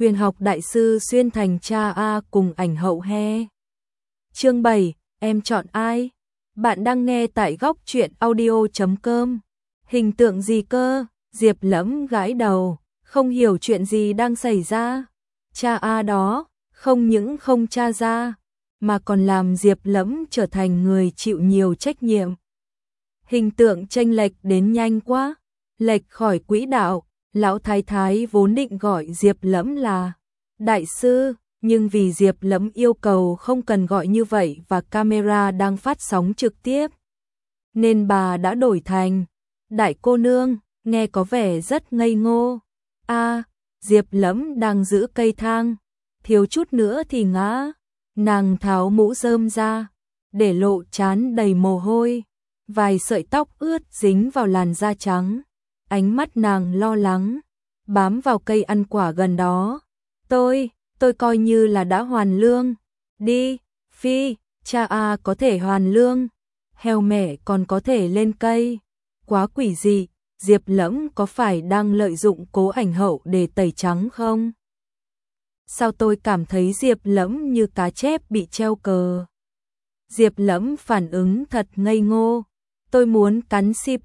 Huyền học đại sư xuyên thành cha A cùng ảnh hậu he. Chương 7, em chọn ai? Bạn đang nghe tại góc truyện audio.com. Hình tượng gì cơ? Diệp Lẫm gãi đầu, không hiểu chuyện gì đang xảy ra. Cha A đó, không những không tra ra, mà còn làm Diệp Lẫm trở thành người chịu nhiều trách nhiệm. Hình tượng chênh lệch đến nhanh quá, lệch khỏi quỹ đạo. Lão thái thái vốn định gọi Diệp Lẫm là đại sư, nhưng vì Diệp Lẫm yêu cầu không cần gọi như vậy và camera đang phát sóng trực tiếp, nên bà đã đổi thành đại cô nương, nghe có vẻ rất ngây ngô. Diệp Lẫm đang giữ cây thang, thiếu chút nữa thì ngã. Nàng tháo mũ rơm ra, để lộ trán đầy mồ hôi, vài sợi tóc ướt dính vào làn da trắng. Ánh mắt nàng lo lắng, bám vào cây ăn quả gần đó. Tôi coi như là đã hoàn lương. Đi, Phi, cha A có thể hoàn lương. Heo mẹ còn có thể lên cây. Quá quỷ dị, Diệp Lẫm có phải đang lợi dụng Cố ảnh hậu để tẩy trắng không? Sao tôi cảm thấy Diệp Lẫm như cá chép bị treo cờ? Diệp Lẫm phản ứng thật ngây ngô. Tôi muốn cắn CP.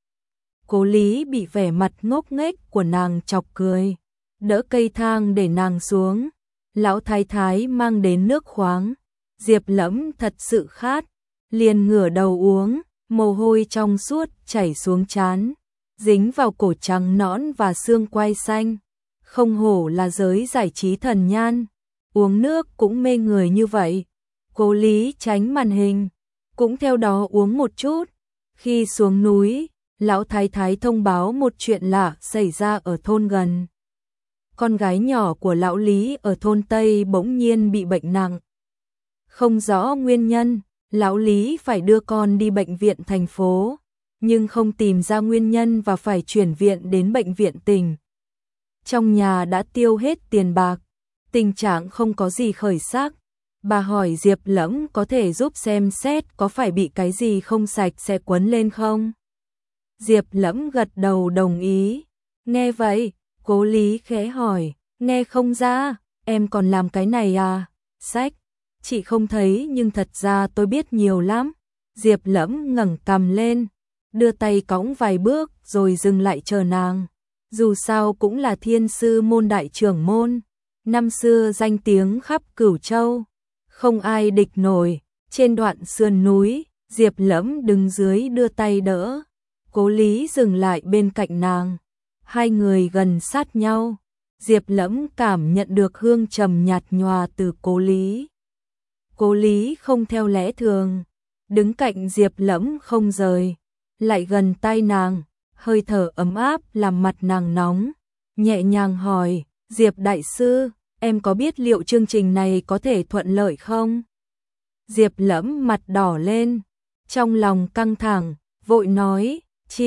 Cố Lý bị vẻ mặt ngốc nghếch của nàng chọc cười, đỡ cây thang để nàng xuống. Lão thái thái mang đến nước khoáng. Diệp Lẫm thật sự khát, liền ngửa đầu uống, mồ hôi trong suốt chảy xuống trán, dính vào cổ trắng nõn và xương quai xanh. Không hổ là giới giải trí thần nhan, uống nước cũng mê người như vậy. Cố Lý tránh màn hình, cũng theo đó uống một chút. Khi xuống núi, lão thái thái thông báo một chuyện lạ xảy ra ở thôn gần. Con gái nhỏ của lão Lý ở thôn Tây bỗng nhiên bị bệnh nặng. Không rõ nguyên nhân, lão Lý phải đưa con đi bệnh viện thành phố, nhưng không tìm ra nguyên nhân và phải chuyển viện đến bệnh viện tỉnh. Trong nhà đã tiêu hết tiền bạc, tình trạng không có gì khởi sắc. Bà hỏi Diệp Lẫm có thể giúp xem xét có phải bị cái gì không sạch sẽ quấn lên không? Diệp Lẫm gật đầu đồng ý. Nghe vậy, Cố Lý khẽ hỏi, nghe không ra, em còn làm cái này à? Sách, chị không thấy nhưng thật ra tôi biết nhiều lắm. Diệp Lẫm ngẩng cằm lên, đưa tay cõng vài bước rồi dừng lại chờ nàng. Dù sao cũng là thiên sư môn đại trưởng môn, năm xưa danh tiếng khắp Cửu Châu, không ai địch nổi. Trên đoạn sườn núi, Diệp Lẫm đứng dưới đưa tay đỡ. Cố Lý dừng lại bên cạnh nàng, hai người gần sát nhau. Diệp Lẫm cảm nhận được hương trầm nhạt nhòa từ Cố Lý. Cố Lý không theo lẽ thường, đứng cạnh Diệp Lẫm không rời, lại gần tai nàng, hơi thở ấm áp làm mặt nàng nóng, nhẹ nhàng hỏi, Diệp đại sư, em có biết liệu chương trình này có thể thuận lợi không? Diệp Lẫm mặt đỏ lên, trong lòng căng thẳng, vội nói,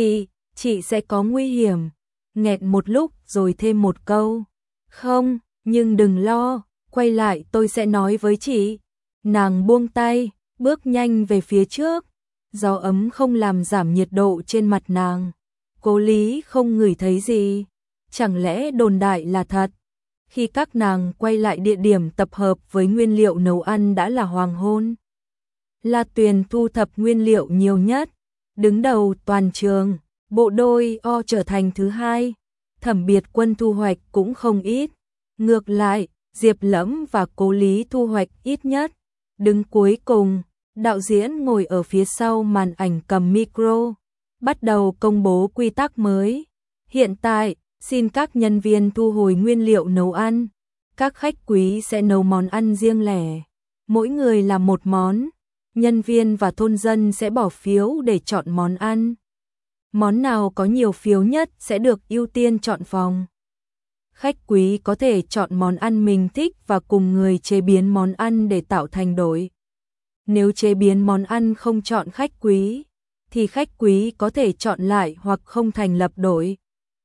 chị sẽ có nguy hiểm. Nghẹn một lúc rồi thêm một câu, không, nhưng đừng lo, quay lại tôi sẽ nói với chị. Nàng buông tay, bước nhanh về phía trước, gió ấm không làm giảm nhiệt độ trên mặt nàng. Cố Lý không ngửi thấy gì, chẳng lẽ đồn đại là thật? Khi các nàng quay lại địa điểm tập hợp với nguyên liệu nấu ăn đã là hoàng hôn. La Tuyền thu thập nguyên liệu nhiều nhất, đứng đầu toàn trường, bộ đôi O trở thành thứ hai, Thẩm Biệt Quân thu hoạch cũng không ít. Ngược lại, Diệp Lẫm và Cố Lý thu hoạch ít nhất. Đứng cuối cùng, đạo diễn ngồi ở phía sau màn ảnh cầm micro, bắt đầu công bố quy tắc mới. Hiện tại, xin các nhân viên thu hồi nguyên liệu nấu ăn. Các khách quý sẽ nấu món ăn riêng lẻ, mỗi người làm một món. Nhân viên và thôn dân sẽ bỏ phiếu để chọn món ăn. Món nào có nhiều phiếu nhất sẽ được ưu tiên chọn phòng. Khách quý có thể chọn món ăn mình thích và cùng người chế biến món ăn để tạo thành đội. Nếu chế biến món ăn không chọn khách quý, thì khách quý có thể chọn lại hoặc không thành lập đội.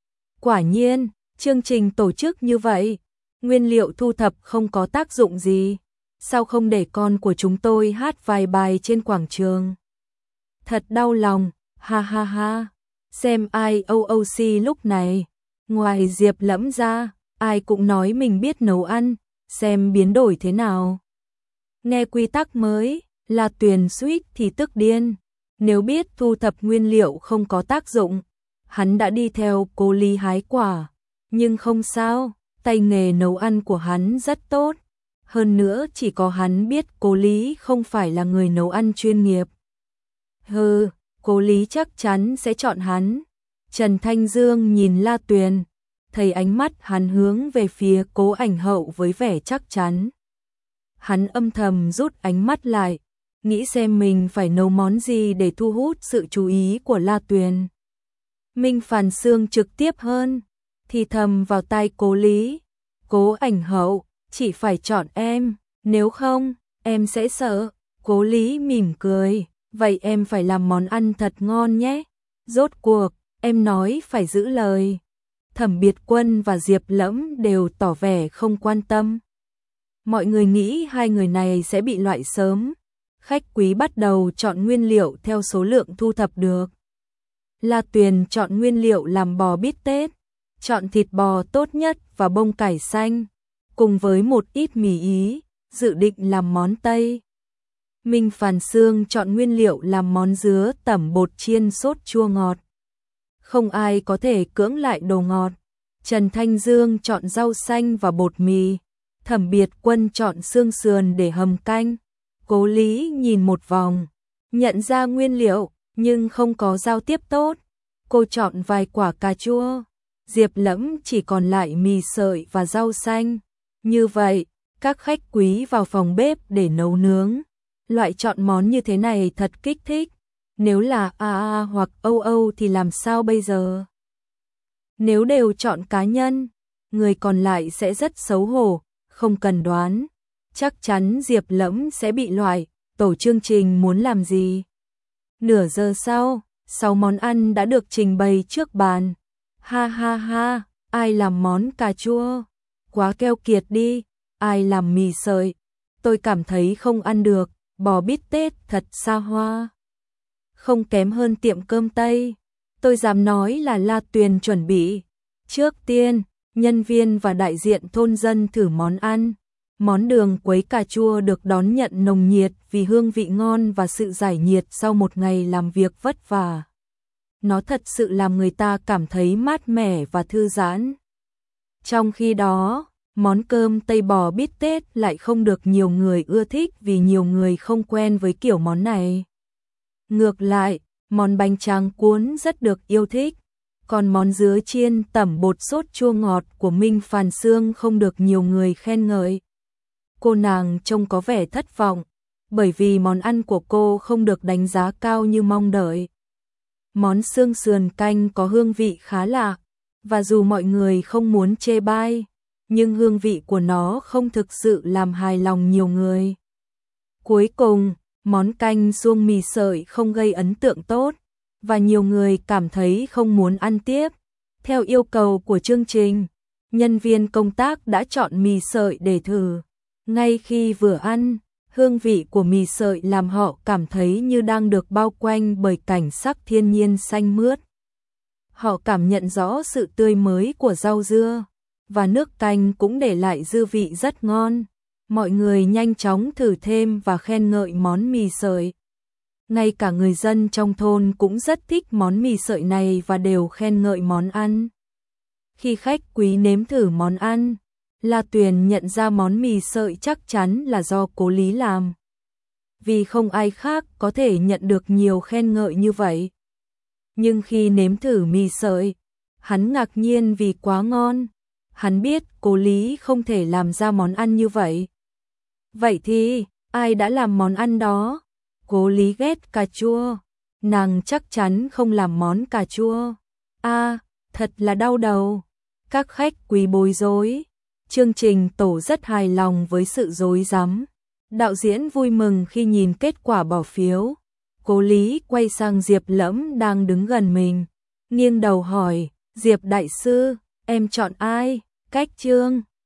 Quả nhiên, chương trình tổ chức như vậy, nguyên liệu thu thập không có tác dụng gì. Sao không để con của chúng tôi hát vài bài trên quảng trường? Thật đau lòng, ha ha ha. Xem IOOC lúc này, ngoài Diệp Lẫm ra, ai cũng nói mình biết nấu ăn, xem biến đổi thế nào. Nghe quy tắc mới, La Tuyền suýt thì tức điên. Nếu biết thu thập nguyên liệu không có tác dụng, hắn đã đi theo cô Lý hái quả. Nhưng không sao, tay nghề nấu ăn của hắn rất tốt. Hơn nữa chỉ có hắn biết cô Lý không phải là người nấu ăn chuyên nghiệp. Cô Lý chắc chắn sẽ chọn hắn. Trần Thanh Dương nhìn La Tuyền, thấy ánh mắt hắn hướng về phía Cố Ảnh Hậu với vẻ chắc chắn. Hắn âm thầm rút ánh mắt lại, nghĩ xem mình phải nấu món gì để thu hút sự chú ý của La Tuyền. Minh Phàn Sương trực tiếp hơn, thì thầm vào tai Cố Lý. Cố Ảnh Hậu, chỉ phải chọn em, nếu không, em sẽ sợ. Cố Lý mỉm cười, vậy em phải làm món ăn thật ngon nhé. Rốt cuộc, em nói phải giữ lời. Thẩm Biệt Quân và Diệp Lẫm đều tỏ vẻ không quan tâm. Mọi người nghĩ hai người này sẽ bị loại sớm. Khách quý bắt đầu chọn nguyên liệu theo số lượng thu thập được. La Tuyền chọn nguyên liệu làm bò bít tết, chọn thịt bò tốt nhất và bông cải xanh, cùng với một ít mì Ý, dự định làm món Tây. Minh Phàn Sương chọn nguyên liệu làm món dứa tẩm bột chiên sốt chua ngọt. Không ai có thể cưỡng lại đồ ngọt. Trần Thanh Dương chọn rau xanh và bột mì. Thẩm Biệt Quân chọn xương sườn để hầm canh. Cố Lý nhìn một vòng, nhận ra nguyên liệu, nhưng không có giao tiếp tốt. Cô chọn vài quả cà chua. Diệp Lẫm chỉ còn lại mì sợi và rau xanh. Như vậy, các khách quý vào phòng bếp để nấu nướng. Loại chọn món như thế này thật kích thích. Nếu là AA hoặc Âu thì làm sao bây giờ? Nếu đều chọn cá nhân, người còn lại sẽ rất xấu hổ, không cần đoán. Chắc chắn Diệp Lẫm sẽ bị loại, tổ chương trình muốn làm gì? Nửa giờ sau, 6 món ăn đã được trình bày trước bàn. Ha ha ha, ai làm món cà chua? Quá keo kiệt đi. Ai làm mì sợi? Tôi cảm thấy không ăn được, bò bít tết thật xa hoa. Không kém hơn tiệm cơm Tây. Tôi dám nói là La Tuyền chuẩn bị. Trước tiên, nhân viên và đại diện thôn dân thử món ăn. Món đường quấy cà chua được đón nhận nồng nhiệt vì hương vị ngon và sự giải nhiệt sau một ngày làm việc vất vả. Nó thật sự làm người ta cảm thấy mát mẻ và thư giãn. Trong khi đó, món cơm Tây bò bít tết lại không được nhiều người ưa thích vì nhiều người không quen với kiểu món này. Ngược lại, món bánh tráng cuốn rất được yêu thích, còn món dứa chiên tẩm bột sốt chua ngọt của Minh Phàn Sương không được nhiều người khen ngợi. Cô nàng trông có vẻ thất vọng, bởi vì món ăn của cô không được đánh giá cao như mong đợi. Món xương sườn canh có hương vị khá lạ, và dù mọi người không muốn chê bai, nhưng hương vị của nó không thực sự làm hài lòng nhiều người. Cuối cùng, món canh suông mì sợi không gây ấn tượng tốt, và nhiều người cảm thấy không muốn ăn tiếp. Theo yêu cầu của chương trình, nhân viên công tác đã chọn mì sợi để thử. Ngay khi vừa ăn, hương vị của mì sợi làm họ cảm thấy như đang được bao quanh bởi cảnh sắc thiên nhiên xanh mướt. Họ cảm nhận rõ sự tươi mới của rau dưa, và nước canh cũng để lại dư vị rất ngon. Mọi người nhanh chóng thử thêm và khen ngợi món mì sợi. Ngay cả người dân trong thôn cũng rất thích món mì sợi này và đều khen ngợi món ăn. Khi khách quý nếm thử món ăn, La Tuyền nhận ra món mì sợi chắc chắn là do Cố Lý làm. Vì không ai khác có thể nhận được nhiều khen ngợi như vậy. Nhưng khi nếm thử mì sợi, hắn ngạc nhiên vì quá ngon. Hắn biết Cố Lý không thể làm ra món ăn như vậy. Vậy thì, ai đã làm món ăn đó? Cố Lý ghét cà chua. Nàng chắc chắn không làm món cà chua. Thật là đau đầu. Các khách quý bối rối. Chương trình tổ rất hài lòng với sự rối rắm. Đạo diễn vui mừng khi nhìn kết quả bỏ phiếu. Cố Lý quay sang Diệp Lẫm đang đứng gần mình, nghiêng đầu hỏi, Diệp đại sư, em chọn ai? Cách Trương,